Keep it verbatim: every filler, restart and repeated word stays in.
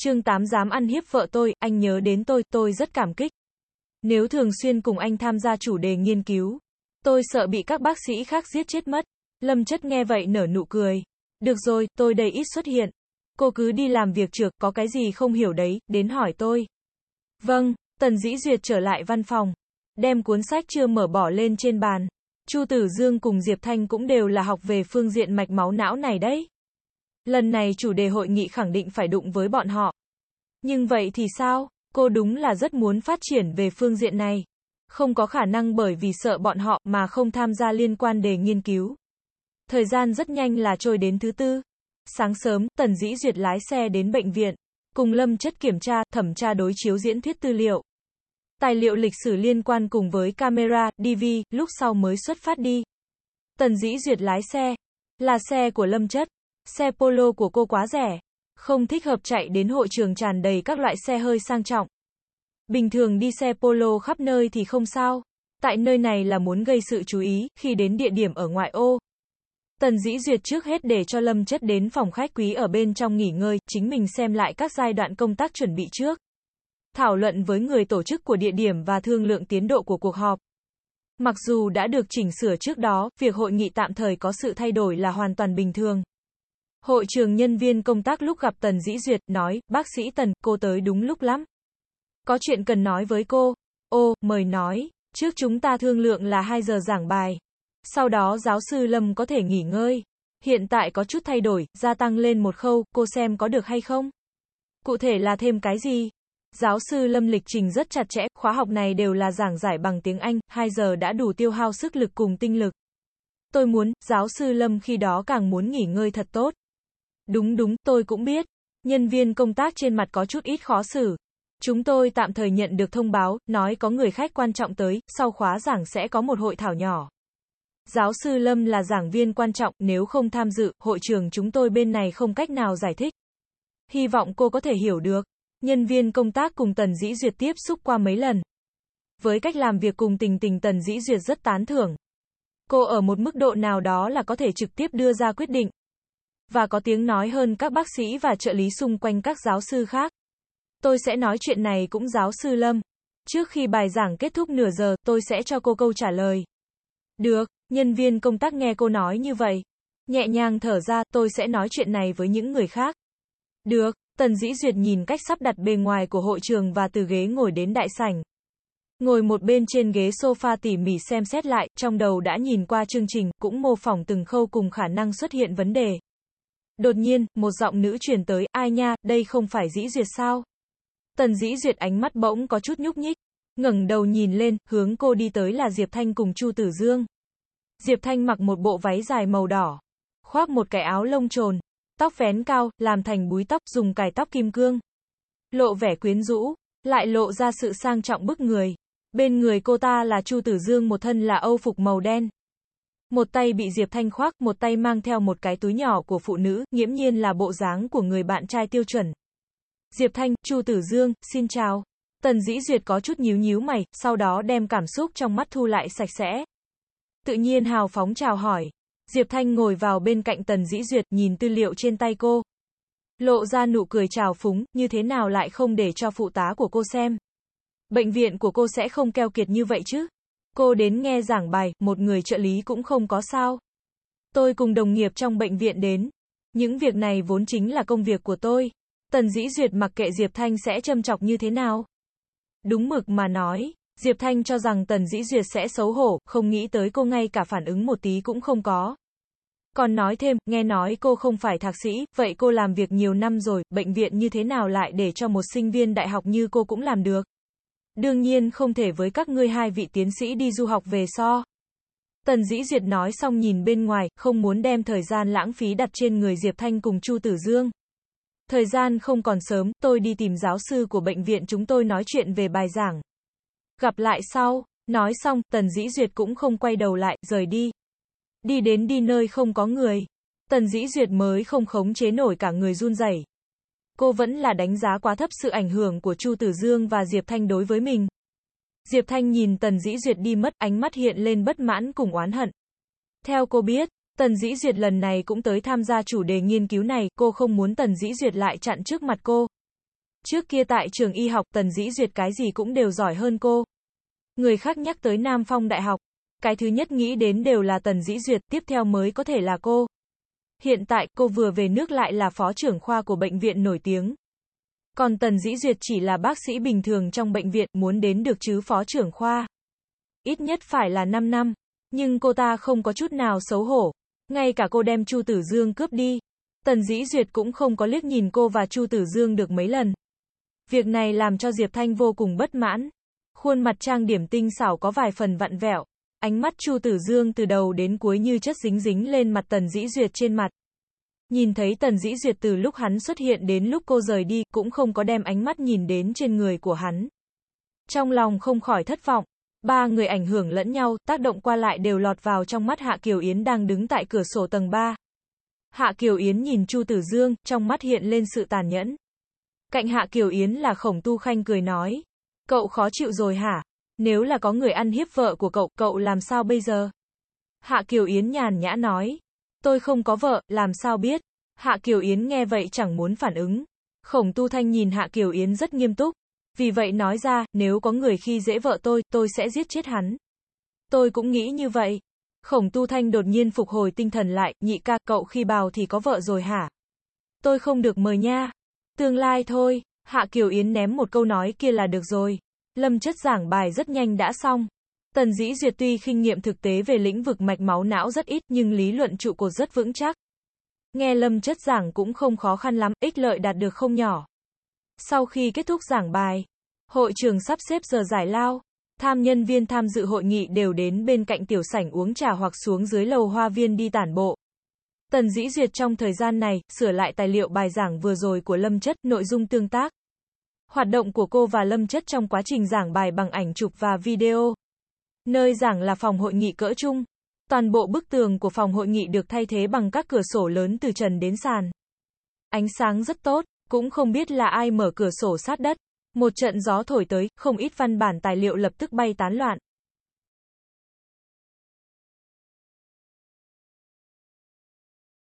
Chương tám dám ăn hiếp vợ tôi, anh nhớ đến tôi, tôi rất cảm kích. Nếu thường xuyên cùng anh tham gia chủ đề nghiên cứu, tôi sợ bị các bác sĩ khác giết chết mất. Lâm Chất nghe vậy nở nụ cười. Được rồi, tôi đây ít xuất hiện. Cô cứ đi làm việc trước, có cái gì không hiểu đấy, đến hỏi tôi. Vâng, Tần Dĩ Duyệt trở lại văn phòng, đem cuốn sách chưa mở bỏ lên trên bàn. Chu Tử Dương cùng Diệp Thanh cũng đều là học về phương diện mạch máu não này đấy. Lần này chủ đề hội nghị khẳng định phải đụng với bọn họ. Nhưng vậy thì sao? Cô đúng là rất muốn phát triển về phương diện này. Không có khả năng bởi vì sợ bọn họ mà không tham gia liên quan đề nghiên cứu. Thời gian rất nhanh là trôi đến thứ tư. Sáng sớm, Tần Dĩ Duyệt lái xe đến bệnh viện, cùng Lâm Chất kiểm tra, thẩm tra đối chiếu diễn thuyết tư liệu. Tài liệu lịch sử liên quan cùng với camera, đê vê, lúc sau mới xuất phát đi. Tần Dĩ Duyệt lái xe. Là xe của Lâm Chất. Xe Polo của cô quá rẻ. Không thích hợp chạy đến hội trường tràn đầy các loại xe hơi sang trọng. Bình thường đi xe Polo khắp nơi thì không sao. Tại nơi này là muốn gây sự chú ý, khi đến địa điểm ở ngoại ô. Tần Dĩ Duyệt trước hết để cho Lâm Chất đến phòng khách quý ở bên trong nghỉ ngơi, chính mình xem lại các giai đoạn công tác chuẩn bị trước. Thảo luận với người tổ chức của địa điểm và thương lượng tiến độ của cuộc họp. Mặc dù đã được chỉnh sửa trước đó, việc hội nghị tạm thời có sự thay đổi là hoàn toàn bình thường. Hội trường nhân viên công tác lúc gặp Tần Dĩ Duyệt, nói, bác sĩ Tần, cô tới đúng lúc lắm. Có chuyện cần nói với cô. Ô, mời nói, trước chúng ta thương lượng là hai giờ giảng bài. Sau đó giáo sư Lâm có thể nghỉ ngơi. Hiện tại có chút thay đổi, gia tăng lên một khâu, cô xem có được hay không? Cụ thể là thêm cái gì? Giáo sư Lâm lịch trình rất chặt chẽ, khóa học này đều là giảng giải bằng tiếng Anh, hai giờ đã đủ tiêu hao sức lực cùng tinh lực. Tôi muốn, giáo sư Lâm khi đó càng muốn nghỉ ngơi thật tốt. Đúng đúng, tôi cũng biết. Nhân viên công tác trên mặt có chút ít khó xử. Chúng tôi tạm thời nhận được thông báo, nói có người khách quan trọng tới, sau khóa giảng sẽ có một hội thảo nhỏ. Giáo sư Lâm là giảng viên quan trọng, nếu không tham dự, hội trường chúng tôi bên này không cách nào giải thích. Hy vọng cô có thể hiểu được. Nhân viên công tác cùng Tần Dĩ Duyệt tiếp xúc qua mấy lần. Với cách làm việc cùng tình tình Tần Dĩ Duyệt rất tán thưởng. Cô ở một mức độ nào đó là có thể trực tiếp đưa ra quyết định. Và có tiếng nói hơn các bác sĩ và trợ lý xung quanh các giáo sư khác. Tôi sẽ nói chuyện này cũng giáo sư Lâm. Trước khi bài giảng kết thúc nửa giờ, tôi sẽ cho cô câu trả lời. Được, nhân viên công tác nghe cô nói như vậy. Nhẹ nhàng thở ra, tôi sẽ nói chuyện này với những người khác. Được, Tần Dĩ Duyệt nhìn cách sắp đặt bề ngoài của hội trường và từ ghế ngồi đến đại sảnh. Ngồi một bên trên ghế sofa tỉ mỉ xem xét lại, trong đầu đã nhìn qua chương trình, cũng mô phỏng từng khâu cùng khả năng xuất hiện vấn đề. Đột nhiên, một giọng nữ truyền tới, ai nha, đây không phải Dĩ Duyệt sao? Tần Dĩ Duyệt ánh mắt bỗng có chút nhúc nhích. Ngẩng đầu nhìn lên, hướng cô đi tới là Diệp Thanh cùng Chu Tử Dương. Diệp Thanh mặc một bộ váy dài màu đỏ, khoác một cái áo lông trồn, tóc vén cao, làm thành búi tóc, dùng cài tóc kim cương. Lộ vẻ quyến rũ, lại lộ ra sự sang trọng bức người. Bên người cô ta là Chu Tử Dương một thân là âu phục màu đen. Một tay bị Diệp Thanh khoác, một tay mang theo một cái túi nhỏ của phụ nữ, nghiễm nhiên là bộ dáng của người bạn trai tiêu chuẩn. Diệp Thanh, Chu Tử Dương, xin chào. Tần Dĩ Duyệt có chút nhíu nhíu mày, sau đó đem cảm xúc trong mắt thu lại sạch sẽ. Tự nhiên hào phóng chào hỏi. Diệp Thanh ngồi vào bên cạnh Tần Dĩ Duyệt, nhìn tư liệu trên tay cô. Lộ ra nụ cười trào phúng, như thế nào lại không để cho phụ tá của cô xem. Bệnh viện của cô sẽ không keo kiệt như vậy chứ. Cô đến nghe giảng bài, một người trợ lý cũng không có sao. Tôi cùng đồng nghiệp trong bệnh viện đến. Những việc này vốn chính là công việc của tôi. Tần Dĩ Duyệt mặc kệ Diệp Thanh sẽ châm chọc như thế nào. Đúng mực mà nói, Diệp Thanh cho rằng Tần Dĩ Duyệt sẽ xấu hổ, không nghĩ tới cô ngay cả phản ứng một tí cũng không có. Còn nói thêm, nghe nói cô không phải thạc sĩ, vậy cô làm việc nhiều năm rồi, bệnh viện như thế nào lại để cho một sinh viên đại học như cô cũng làm được. Đương nhiên không thể với các ngươi hai vị tiến sĩ đi du học về so. Tần Dĩ Duyệt nói xong nhìn bên ngoài, không muốn đem thời gian lãng phí đặt trên người Diệp Thanh cùng Chu Tử Dương. Thời gian không còn sớm, tôi đi tìm giáo sư của bệnh viện chúng tôi nói chuyện về bài giảng. Gặp lại sau. Nói xong, Tần Dĩ Duyệt cũng không quay đầu lại, rời đi. Đi đến đi nơi không có người. Tần Dĩ Duyệt mới không khống chế nổi cả người run rẩy. Cô vẫn là đánh giá quá thấp sự ảnh hưởng của Chu Tử Dương và Diệp Thanh đối với mình. Diệp Thanh nhìn Tần Dĩ Duyệt đi mất, ánh mắt hiện lên bất mãn cùng oán hận. Theo cô biết, Tần Dĩ Duyệt lần này cũng tới tham gia chủ đề nghiên cứu này, cô không muốn Tần Dĩ Duyệt lại chặn trước mặt cô. Trước kia tại trường y học, Tần Dĩ Duyệt cái gì cũng đều giỏi hơn cô. Người khác nhắc tới Nam Phong Đại học, cái thứ nhất nghĩ đến đều là Tần Dĩ Duyệt, tiếp theo mới có thể là cô. Hiện tại, cô vừa về nước lại là phó trưởng khoa của bệnh viện nổi tiếng. Còn Tần Dĩ Duyệt chỉ là bác sĩ bình thường trong bệnh viện, muốn đến được chứ phó trưởng khoa. Ít nhất phải là năm năm. Nhưng cô ta không có chút nào xấu hổ. Ngay cả cô đem Chu Tử Dương cướp đi. Tần Dĩ Duyệt cũng không có liếc nhìn cô và Chu Tử Dương được mấy lần. Việc này làm cho Diệp Thanh vô cùng bất mãn. Khuôn mặt trang điểm tinh xảo có vài phần vặn vẹo. Ánh mắt Chu Tử Dương từ đầu đến cuối như chất dính dính lên mặt Tần Dĩ Duyệt trên mặt. Nhìn thấy Tần Dĩ Duyệt từ lúc hắn xuất hiện đến lúc cô rời đi, cũng không có đem ánh mắt nhìn đến trên người của hắn. Trong lòng không khỏi thất vọng. Ba người ảnh hưởng lẫn nhau, tác động qua lại đều lọt vào trong mắt Hạ Kiều Yến đang đứng tại cửa sổ tầng ba. Hạ Kiều Yến nhìn Chu Tử Dương, trong mắt hiện lên sự tàn nhẫn. Cạnh Hạ Kiều Yến là Khổng Tu Khanh cười nói. Cậu khó chịu rồi hả? Nếu là có người ăn hiếp vợ của cậu, cậu làm sao bây giờ? Hạ Kiều Yến nhàn nhã nói. Tôi không có vợ, làm sao biết? Hạ Kiều Yến nghe vậy chẳng muốn phản ứng. Khổng Tu Thanh nhìn Hạ Kiều Yến rất nghiêm túc. Vì vậy nói ra, nếu có người khi dễ vợ tôi, tôi sẽ giết chết hắn. Tôi cũng nghĩ như vậy. Khổng Tu Thanh đột nhiên phục hồi tinh thần lại, nhị ca, cậu khi bào thì có vợ rồi hả? Tôi không được mời nha. Tương lai thôi. Hạ Kiều Yến ném một câu nói kia là được rồi. Lâm Chất giảng bài rất nhanh đã xong. Tần Dĩ Duyệt tuy kinh nghiệm thực tế về lĩnh vực mạch máu não rất ít nhưng lý luận trụ cột rất vững chắc. Nghe Lâm Chất giảng cũng không khó khăn lắm, ích lợi đạt được không nhỏ. Sau khi kết thúc giảng bài, hội trường sắp xếp giờ giải lao. Tham nhân viên tham dự hội nghị đều đến bên cạnh tiểu sảnh uống trà hoặc xuống dưới lầu hoa viên đi tản bộ. Tần Dĩ Duyệt trong thời gian này, sửa lại tài liệu bài giảng vừa rồi của Lâm Chất, nội dung tương tác. Hoạt động của cô và Lâm Chất trong quá trình giảng bài bằng ảnh chụp và video. Nơi giảng là phòng hội nghị cỡ trung. Toàn bộ bức tường của phòng hội nghị được thay thế bằng các cửa sổ lớn từ trần đến sàn. Ánh sáng rất tốt, cũng không biết là ai mở cửa sổ sát đất. Một trận gió thổi tới, không ít văn bản tài liệu lập tức bay tán loạn.